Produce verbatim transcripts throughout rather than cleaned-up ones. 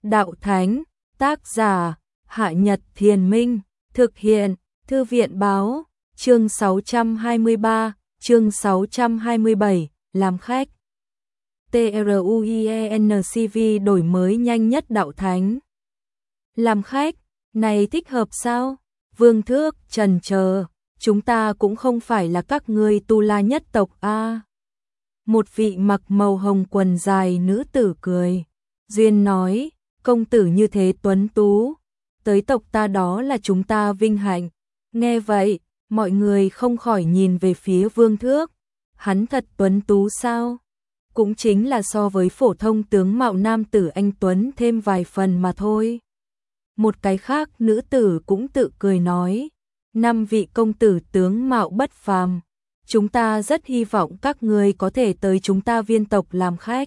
Đạo Thánh, tác giả, Hạ Nhật Thiền Minh, thực hiện, Thư viện Báo, chương sáu trăm hai mươi ba, chương sáu trăm hai mươi bảy, làm khách. TRUIENCV đổi mới nhanh nhất Đạo Thánh. Làm khách, này thích hợp sao? Vương Thước trần chờ, chúng ta cũng không phải là các ngươi Tu La nhất tộc a. Một vị mặc màu hồng quần dài nữ tử cười, duyên nói, công tử như thế tuấn tú, tới tộc ta đó là chúng ta vinh hạnh. Nghe vậy, mọi người không khỏi nhìn về phía Vương Thước, hắn thật tuấn tú sao? Cũng chính là so với phổ thông tướng mạo nam tử anh tuấn thêm vài phần mà thôi. Một cái khác nữ tử cũng tự cười nói, năm vị công tử tướng mạo bất phàm, chúng ta rất hy vọng các ngươi có thể tới chúng ta Viên tộc làm khách.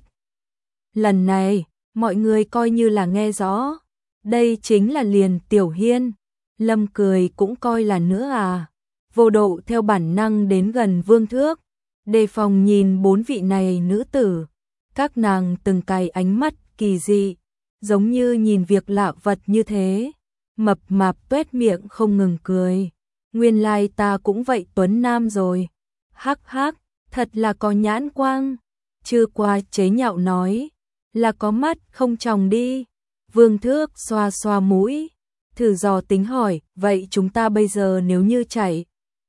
Lần này, mọi người coi như là nghe rõ, đây chính là liền Tiểu Hiên. Lâm cười cũng coi là nữa à. Vô Độ theo bản năng đến gần Vương Thước, đề phòng nhìn bốn vị này nữ tử, các nàng từng cái ánh mắt kỳ dị, giống như nhìn việc lạ vật như thế. Mập mạp tuét miệng không ngừng cười, nguyên lai ta cũng vậy tuấn nam rồi. Hắc hắc, thật là có nhãn quang. Chư Qua chế nhạo nói, là có mắt không tròng đi. Vương Thước xoa xoa mũi, thử dò tính hỏi, vậy chúng ta bây giờ nếu như chạy,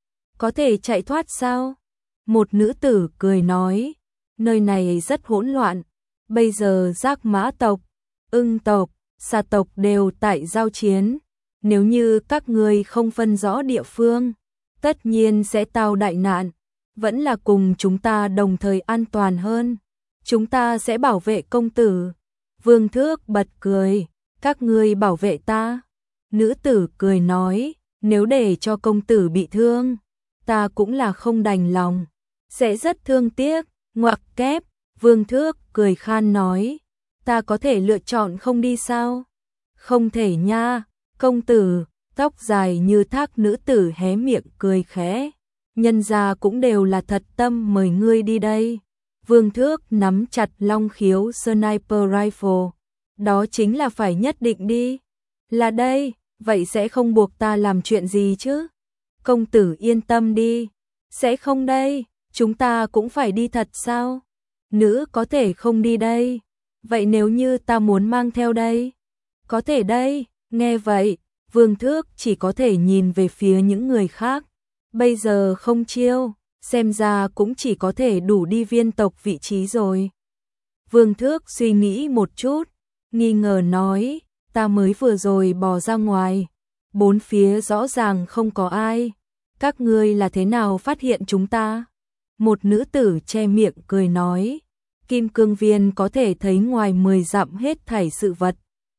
có thể chạy thoát sao? Một nữ tử cười nói, nơi này rất hỗn loạn, bây giờ Giác Mã tộc, Ưng tộc, Xà tộc đều tại giao chiến, nếu như các ngươi không phân rõ địa phương, tất nhiên sẽ tao đại nạn, vẫn là cùng chúng ta đồng thời an toàn hơn, chúng ta sẽ bảo vệ công tử. Vương Thước bật cười, các ngươi bảo vệ ta? Nữ tử cười nói, nếu để cho công tử bị thương, ta cũng là không đành lòng, sẽ rất thương tiếc. Ngoặc kép, Vương Thước cười khan nói, ta có thể lựa chọn không đi sao? Không thể nha, công tử. Tóc dài như thác nữ tử hé miệng cười khẽ, nhân gia cũng đều là thật tâm mời ngươi đi đây. Vương Thước nắm chặt long khiếu sniper rifle, đó chính là phải nhất định đi. Là đây, vậy sẽ không buộc ta làm chuyện gì chứ? Công tử yên tâm đi, sẽ không đây, chúng ta cũng phải đi thật sao? Nữ có thể không đi đây, vậy nếu như ta muốn mang theo đây? Có thể đây. Nghe vậy, Vương Thước chỉ có thể nhìn về phía những người khác, bây giờ không chiêu, xem ra cũng chỉ có thể đủ đi Viên tộc vị trí rồi. Vương Thước suy nghĩ một chút, nghi ngờ nói, ta mới vừa rồi bò ra ngoài, bốn phía rõ ràng không có ai, các ngươi là thế nào phát hiện chúng ta? Một nữ tử che miệng cười nói, Kim Cương Viên có thể thấy ngoài mười dặm hết thảy sự vật.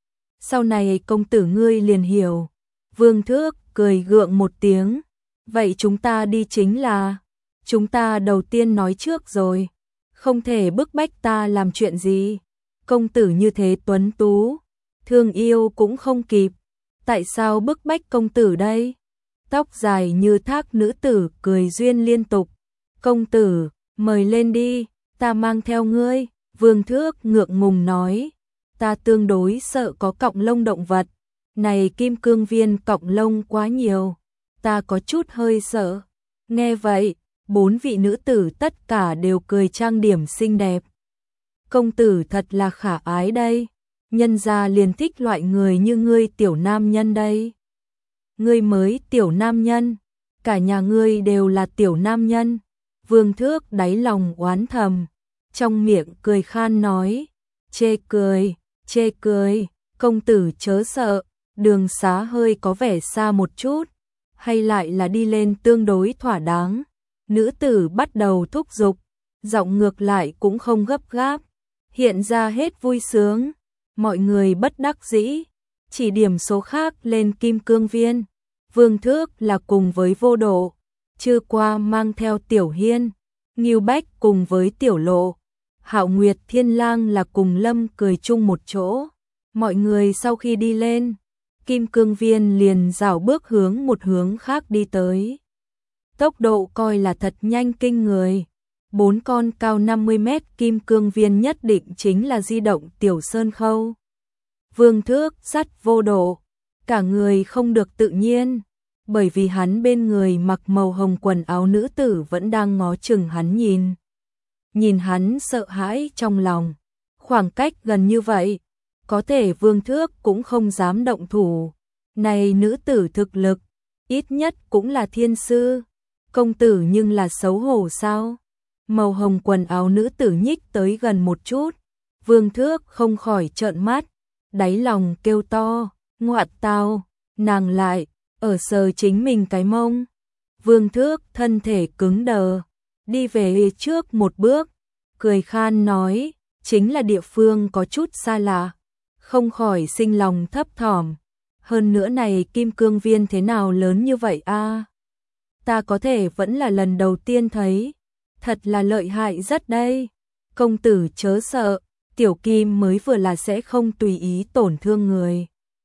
Sau này công tử ngươi liền hiểu. Vương Thước cười gượng một tiếng, vậy chúng ta đi chính là, chúng ta đầu tiên nói trước rồi, không thể bức bách ta làm chuyện gì. Công tử như thế tuấn tú, thương yêu cũng không kịp, tại sao bức bách công tử đây? Tóc dài như thác nữ tử cười duyên liên tục, công tử, mời lên đi, ta mang theo ngươi. Vương Thước ngượng ngùng nói, ta tương đối sợ có cọng lông động vật, này Kim Cương Viên cọng lông quá nhiều, ta có chút hơi sợ. Nghe vậy, bốn vị nữ tử tất cả đều cười trang điểm xinh đẹp. Công tử thật là khả ái đây, nhân gia liền thích loại người như ngươi tiểu nam nhân đây. Ngươi mới tiểu nam nhân, cả nhà ngươi đều là tiểu nam nhân. Vương Thước đáy lòng oán thầm, trong miệng cười khan nói, chê cười, chê cười, công tử chớ sợ, đường xá hơi có vẻ xa một chút, hay lại là đi lên tương đối thỏa đáng. Nữ tử bắt đầu thúc giục, giọng ngược lại cũng không gấp gáp, hiện ra hết vui sướng. Mọi người bất đắc dĩ, chỉ điểm số khác lên Kim Cương Viên. Vương Thước là cùng với Vô Độ, Chư Qua mang theo Tiểu Hiên, Ngưu Bách cùng với Tiểu Lộ, Hạo Nguyệt Thiên Lang là cùng Lâm cười chung một chỗ. Mọi người sau khi đi lên, Kim Cương Viên liền rảo bước hướng một hướng khác đi tới. Tốc độ coi là thật nhanh kinh người. Bốn con cao năm mươi mét Kim Cương Viên nhất định chính là di động tiểu sơn khâu. Vương Thước sắt vô độ, cả người không được tự nhiên, bởi vì hắn bên người mặc màu hồng quần áo nữ tử vẫn đang ngó chừng hắn nhìn. Nhìn hắn sợ hãi trong lòng, khoảng cách gần như vậy, có thể Vương Thước cũng không dám động thủ. Này nữ tử thực lực, ít nhất cũng là thiên sư, công tử nhưng là xấu hổ sao? Màu hồng quần áo nữ tử nhích tới gần một chút, Vương Thước không khỏi trợn mắt, đáy lòng kêu to, ngoạn tao, nàng lại, ở sờ chính mình cái mông. Vương Thước thân thể cứng đờ, đi về trước một bước, cười khan nói, chính là địa phương có chút xa lạ, không khỏi sinh lòng thấp thỏm. Hơn nữa này kim cương viên thế nào lớn như vậy a? Ta có thể vẫn là lần đầu tiên thấy, thật là lợi hại rất đây. Công tử chớ sợ, tiểu kim mới vừa là sẽ không tùy ý tổn thương người.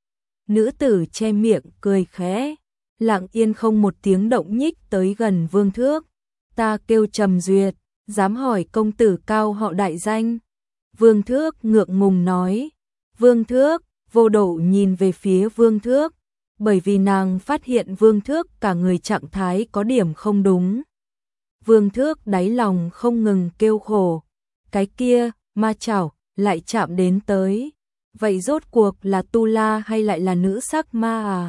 Nữ tử che miệng cười khẽ, lặng yên không một tiếng động nhích tới gần Vương Thước. Ta kêu Trầm Duyệt, dám hỏi công tử cao họ đại danh. Vương Thước ngượng ngùng nói. Vương Thước, vô độ nhìn về phía Vương Thước, bởi vì nàng phát hiện Vương Thước cả người trạng thái có điểm không đúng. Vương Thước đáy lòng không ngừng kêu khổ, cái kia, ma chảo, lại chạm đến tới. Vậy rốt cuộc là tu la hay lại là nữ sắc ma à?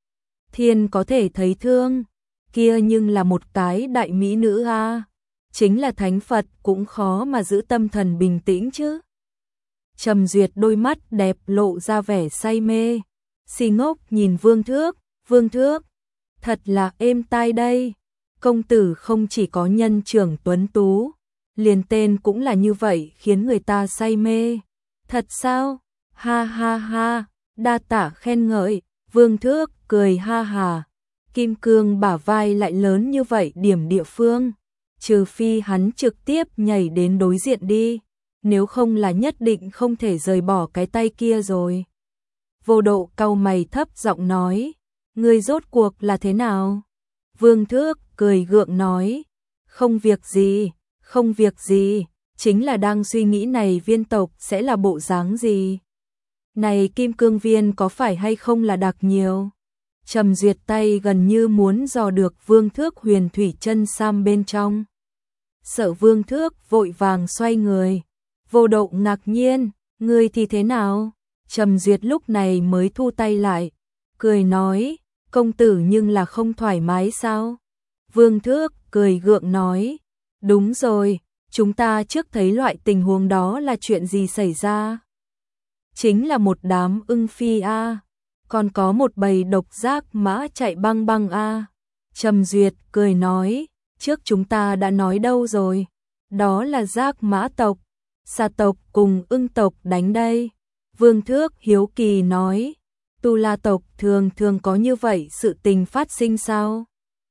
Thiên có thể thấy thương, kia nhưng là một cái đại mỹ nữ a, chính là thánh Phật cũng khó mà giữ tâm thần bình tĩnh chứ. Trầm Duyệt đôi mắt đẹp lộ ra vẻ say mê, si ngốc nhìn Vương Thước, Vương Thước, thật là êm tai đây, công tử không chỉ có nhân trưởng tuấn tú, liền tên cũng là như vậy khiến người ta say mê. Thật sao? Ha ha ha, đa tạ khen ngợi. Vương Thước cười ha hà, kim cương bả vai lại lớn như vậy điểm địa phương, trừ phi hắn trực tiếp nhảy đến đối diện đi, nếu không là nhất định không thể rời bỏ cái tay kia rồi. Vô độ cau mày thấp giọng nói, ngươi rốt cuộc là thế nào? Vương Thước cười gượng nói, không việc gì, không việc gì, chính là đang suy nghĩ này viên tộc sẽ là bộ dáng gì. Này kim cương viên có phải hay không là đặc nhiều? Trầm Duyệt tay gần như muốn dò được Vương Thước huyền thủy chân sam bên trong. Sợ Vương Thước vội vàng xoay người. Vô độ ngạc nhiên, ngươi thì thế nào? Trầm Duyệt lúc này mới thu tay lại, cười nói, công tử nhưng là không thoải mái sao? Vương Thước cười gượng nói, đúng rồi, chúng ta trước thấy loại tình huống đó là chuyện gì xảy ra? Chính là một đám ưng phi a, còn có một bầy độc giác mã chạy băng băng a. Trầm Duyệt cười nói, trước chúng ta đã nói đâu rồi, đó là giác mã tộc, xà tộc cùng ưng tộc đánh đây. Vương Thước hiếu kỳ nói, tu la tộc thường thường có như vậy sự tình phát sinh sao?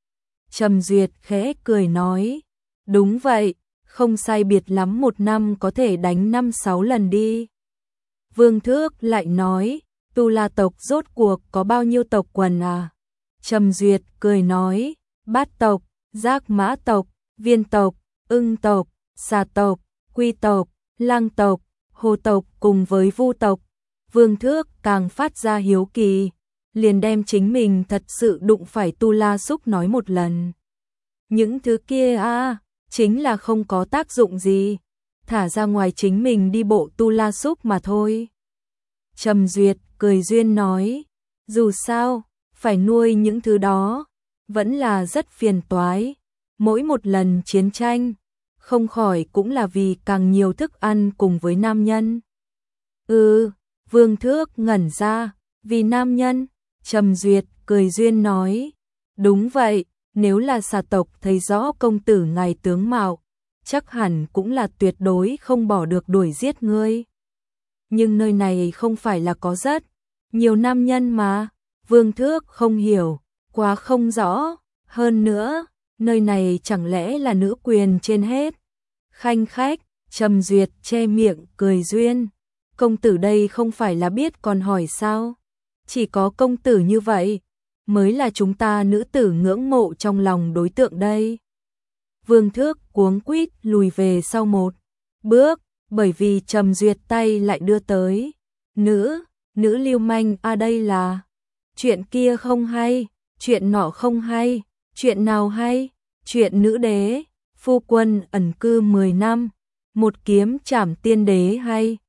Trầm Duyệt khẽ cười nói, đúng vậy, không sai biệt lắm một năm có thể đánh năm sáu lần đi. Vương Thước lại nói, tu la tộc rốt cuộc có bao nhiêu tộc quần à? Trầm Duyệt cười nói, bát tộc, giác mã tộc, viên tộc, ưng tộc, xà tộc, quy tộc, lang tộc, hồ tộc cùng với vu tộc. Vương Thước càng phát ra hiếu kỳ, liền đem chính mình thật sự đụng phải tu la xúc nói một lần. Những thứ kia à, chính là không có tác dụng gì, thả ra ngoài chính mình đi bộ tu la xúc mà thôi. Trầm Duyệt cười duyên nói, dù sao, phải nuôi những thứ đó, vẫn là rất phiền toái. Mỗi một lần chiến tranh, không khỏi cũng là vì càng nhiều thức ăn cùng với nam nhân. Ừ, Vương Thước ngẩn ra, vì nam nhân, Trầm Duyệt cười duyên nói, đúng vậy, nếu là xà tộc thấy rõ công tử ngài tướng mạo, chắc hẳn cũng là tuyệt đối không bỏ được đuổi giết ngươi. Nhưng nơi này không phải là có rất nhiều nam nhân mà. Vương Thước không hiểu, quá không rõ, hơn nữa, nơi này chẳng lẽ là nữ quyền trên hết. Khanh khách, Trầm Duyệt che miệng cười duyên, công tử đây không phải là biết còn hỏi sao? Chỉ có công tử như vậy mới là chúng ta nữ tử ngưỡng mộ trong lòng đối tượng đây. Vương Thước cuống quýt lùi về sau một bước, bởi vì Trầm Duyệt tay lại đưa tới. Nữ, Nữ lưu manh a à đây là chuyện kia không hay, chuyện nọ không hay, chuyện nào hay, chuyện nữ đế, phu quân ẩn cư mười năm, một kiếm trảm tiên đế hay.